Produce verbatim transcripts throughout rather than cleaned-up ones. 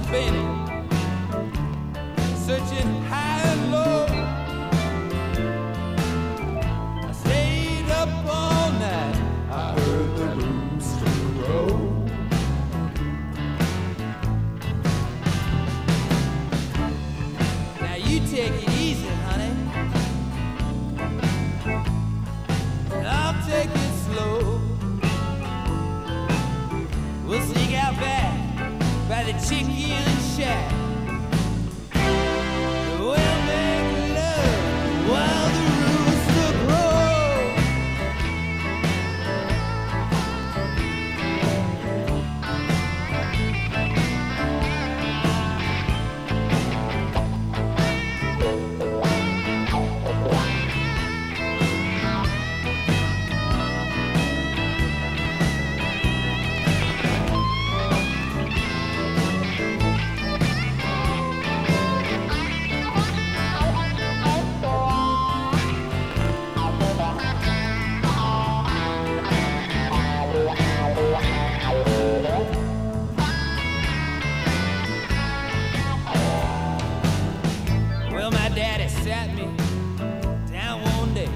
baby, searching high and low. I stayed up all night, I heard the rooster crow. Now you take it easy, honey, and I'll take it slow. We'll sneak out back by the chicken shack. We'll make love while the rooster crows. Well, my daddy sat me down one day,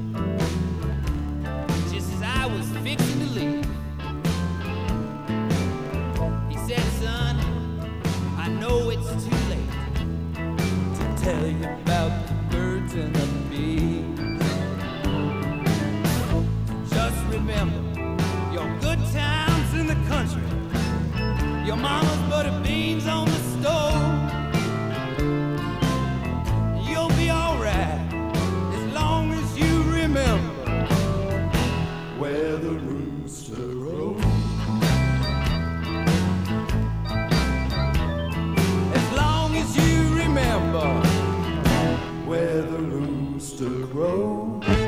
just as I was fixing to leave. He said, son, I know it's too late to tell you about the birds and the bees. Just remember your good times in the country, your mama's butter beans on the stove. You'll be alright as long as you remember where the rooster crows. As long as you remember where the rooster crows.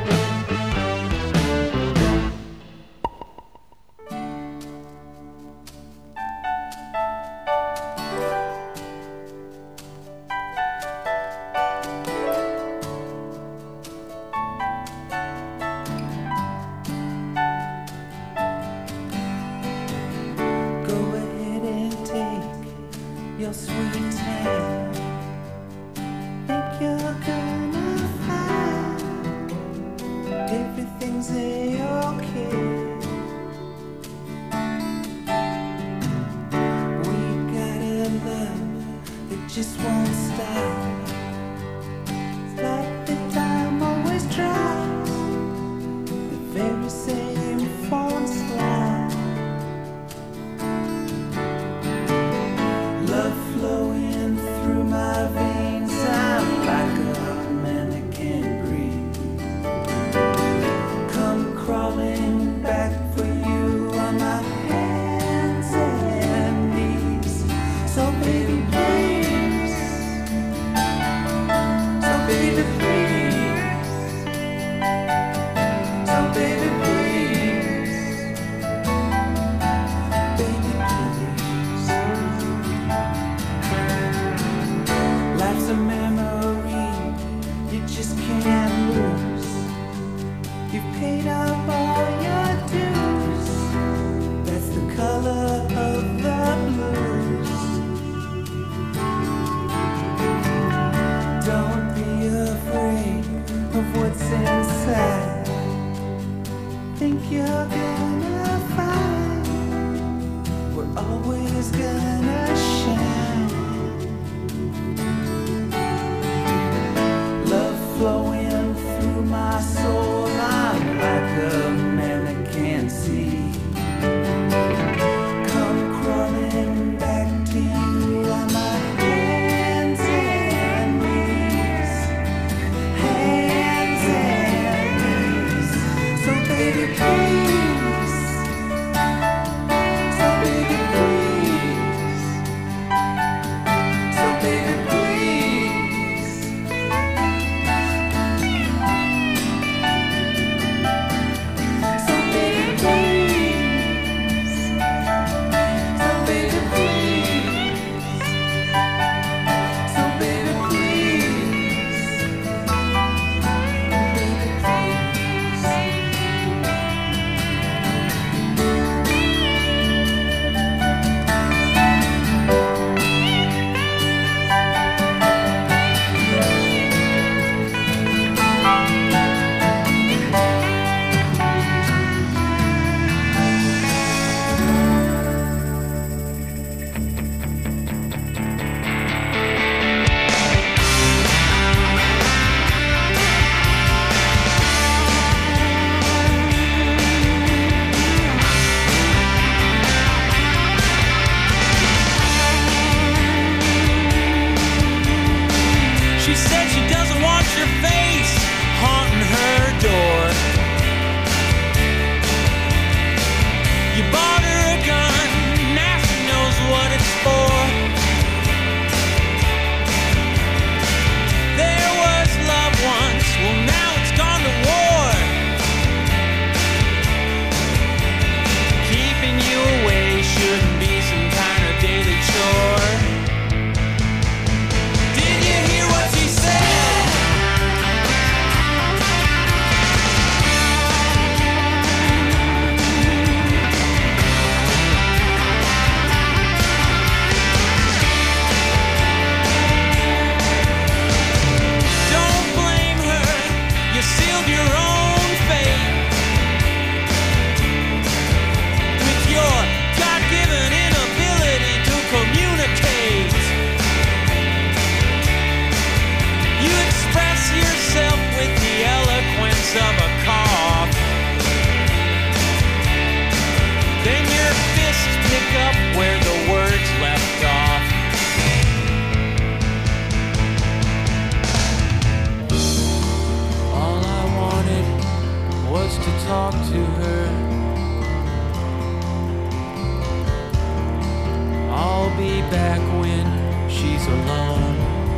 Go ahead and take your sweet time. Think you're gonna find everything's a-okay. We got a love that just won't stop. It's like the time always drops, the very same phone slide. Love flowing through my veins, I'm like a man that can't breathe. Come crawling back for you on my hands and knees. So baby, please when she's alone.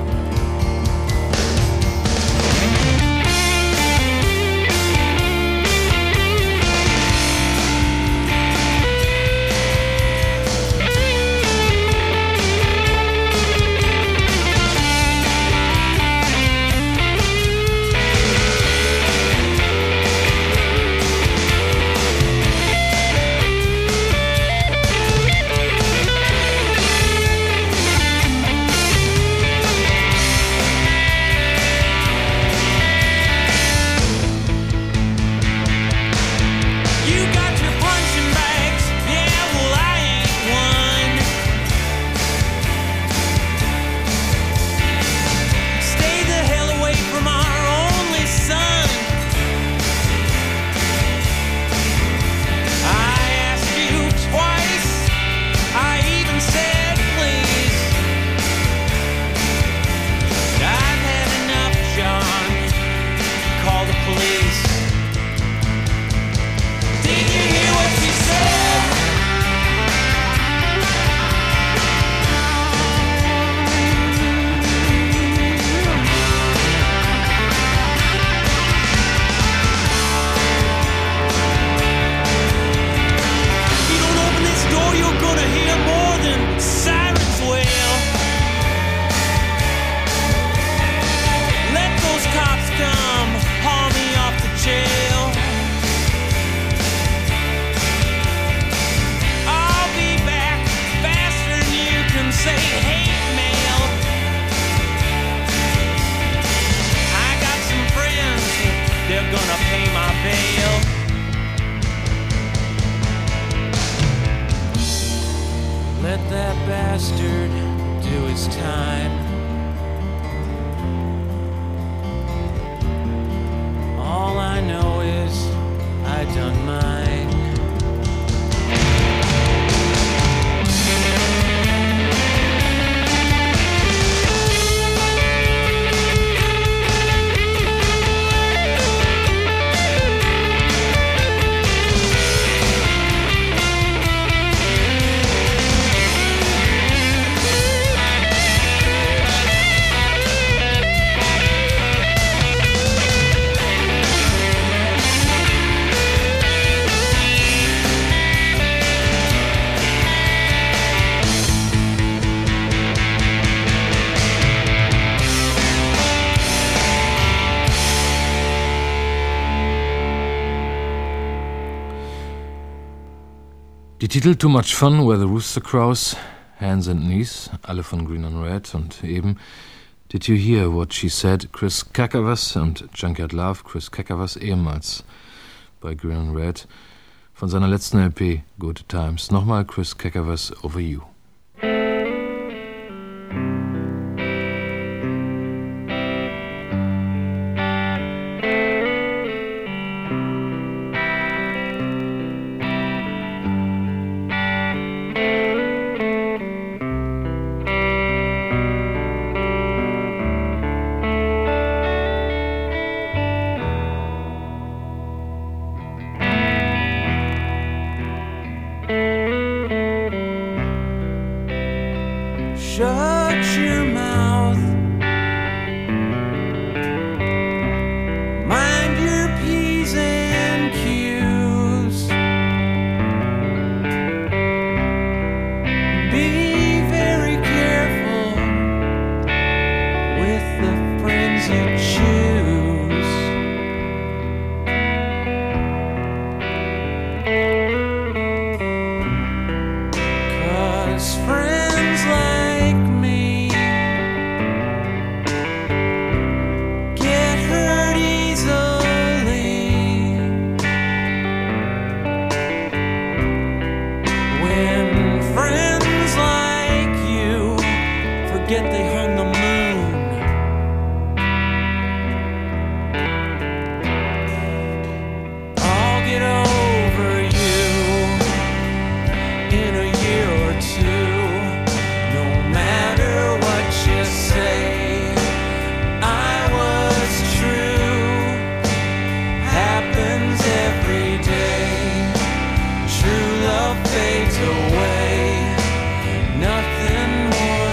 Die Titel Too Much Fun, Where the Rooster Crows, Hands and Knees, alle von Green on Red und eben Did You Hear What She Said, Chris Kakavas und Junkyard Love, Chris Kakavas ehemals bei Green on Red von seiner letzten L P Good Times. Nochmal Chris Kakavas Over You. Shut your mouth. Mind your P's and Q's. Be very careful with the friends you choose. 'Cause friends like me get hurt easily when friends like you forget they hung the moon. I'll get over you in a year or two. No matter what you say, I was true. Happens every day. True love fades away. Nothing more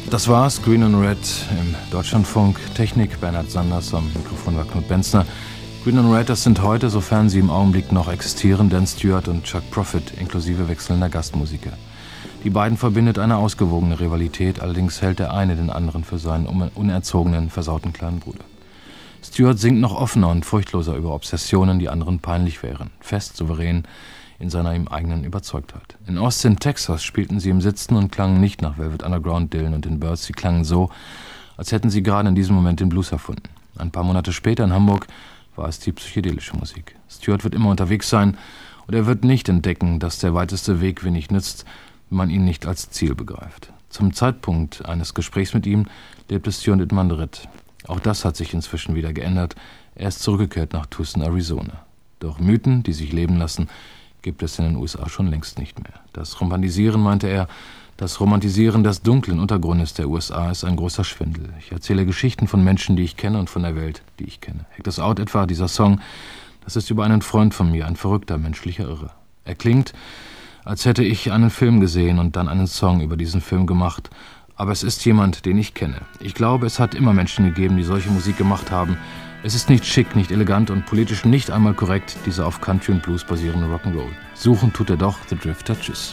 Das war's, Green and Red im Deutschlandfunk. Technik Bernhard Sanders, am Mikrofon war Knut Benzner. Green and Red, das sind heute, sofern sie im Augenblick noch existieren, Dan Stewart und Chuck Prophet, inklusive wechselnder Gastmusiker. Die beiden verbindet eine ausgewogene Rivalität, allerdings hält der eine den anderen für seinen unerzogenen, versauten kleinen Bruder. Stewart singt noch offener und furchtloser über Obsessionen, die anderen peinlich wären, fest, souverän in seiner ihm eigenen Überzeugtheit. In Austin, Texas spielten sie im Sitzen und klangen nicht nach Velvet Underground, Dylan und den Byrds, sie klangen so, als hätten sie gerade in diesem Moment den Blues erfunden. Ein paar Monate später in Hamburg war es die psychedelische Musik. Stewart wird immer unterwegs sein und er wird nicht entdecken, dass der weiteste Weg wenig nützt, wenn man ihn nicht als Ziel begreift. Zum Zeitpunkt eines Gesprächs mit ihm lebte Stewart in Madrid. Auch das hat sich inzwischen wieder geändert. Er ist zurückgekehrt nach Tucson, Arizona. Doch Mythen, die sich leben lassen, gibt es in den U S A schon längst nicht mehr. Das Romantisieren, meinte er, das Romantisieren des dunklen Untergrundes der U S A ist ein großer Schwindel. Ich erzähle Geschichten von Menschen, die ich kenne und von der Welt, die ich kenne. Act Us Out etwa, dieser Song, das ist über einen Freund von mir, ein verrückter menschlicher Irre. Er klingt, als hätte ich einen Film gesehen und dann einen Song über diesen Film gemacht. Aber es ist jemand, den ich kenne. Ich glaube, es hat immer Menschen gegeben, die solche Musik gemacht haben. Es ist nicht schick, nicht elegant und politisch nicht einmal korrekt, dieser auf Country und Blues basierende Rock'n'Roll. Suchen tut er doch, The Drifter. Tschüss.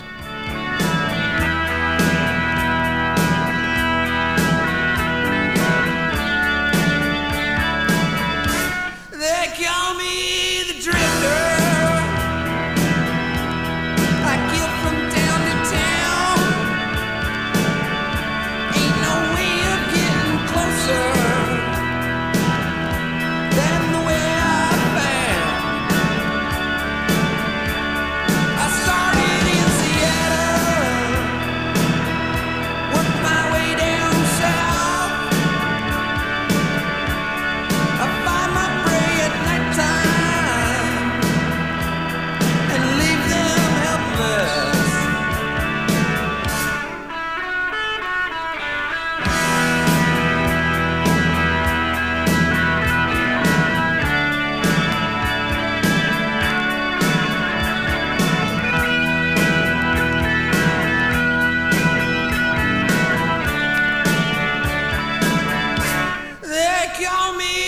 Call me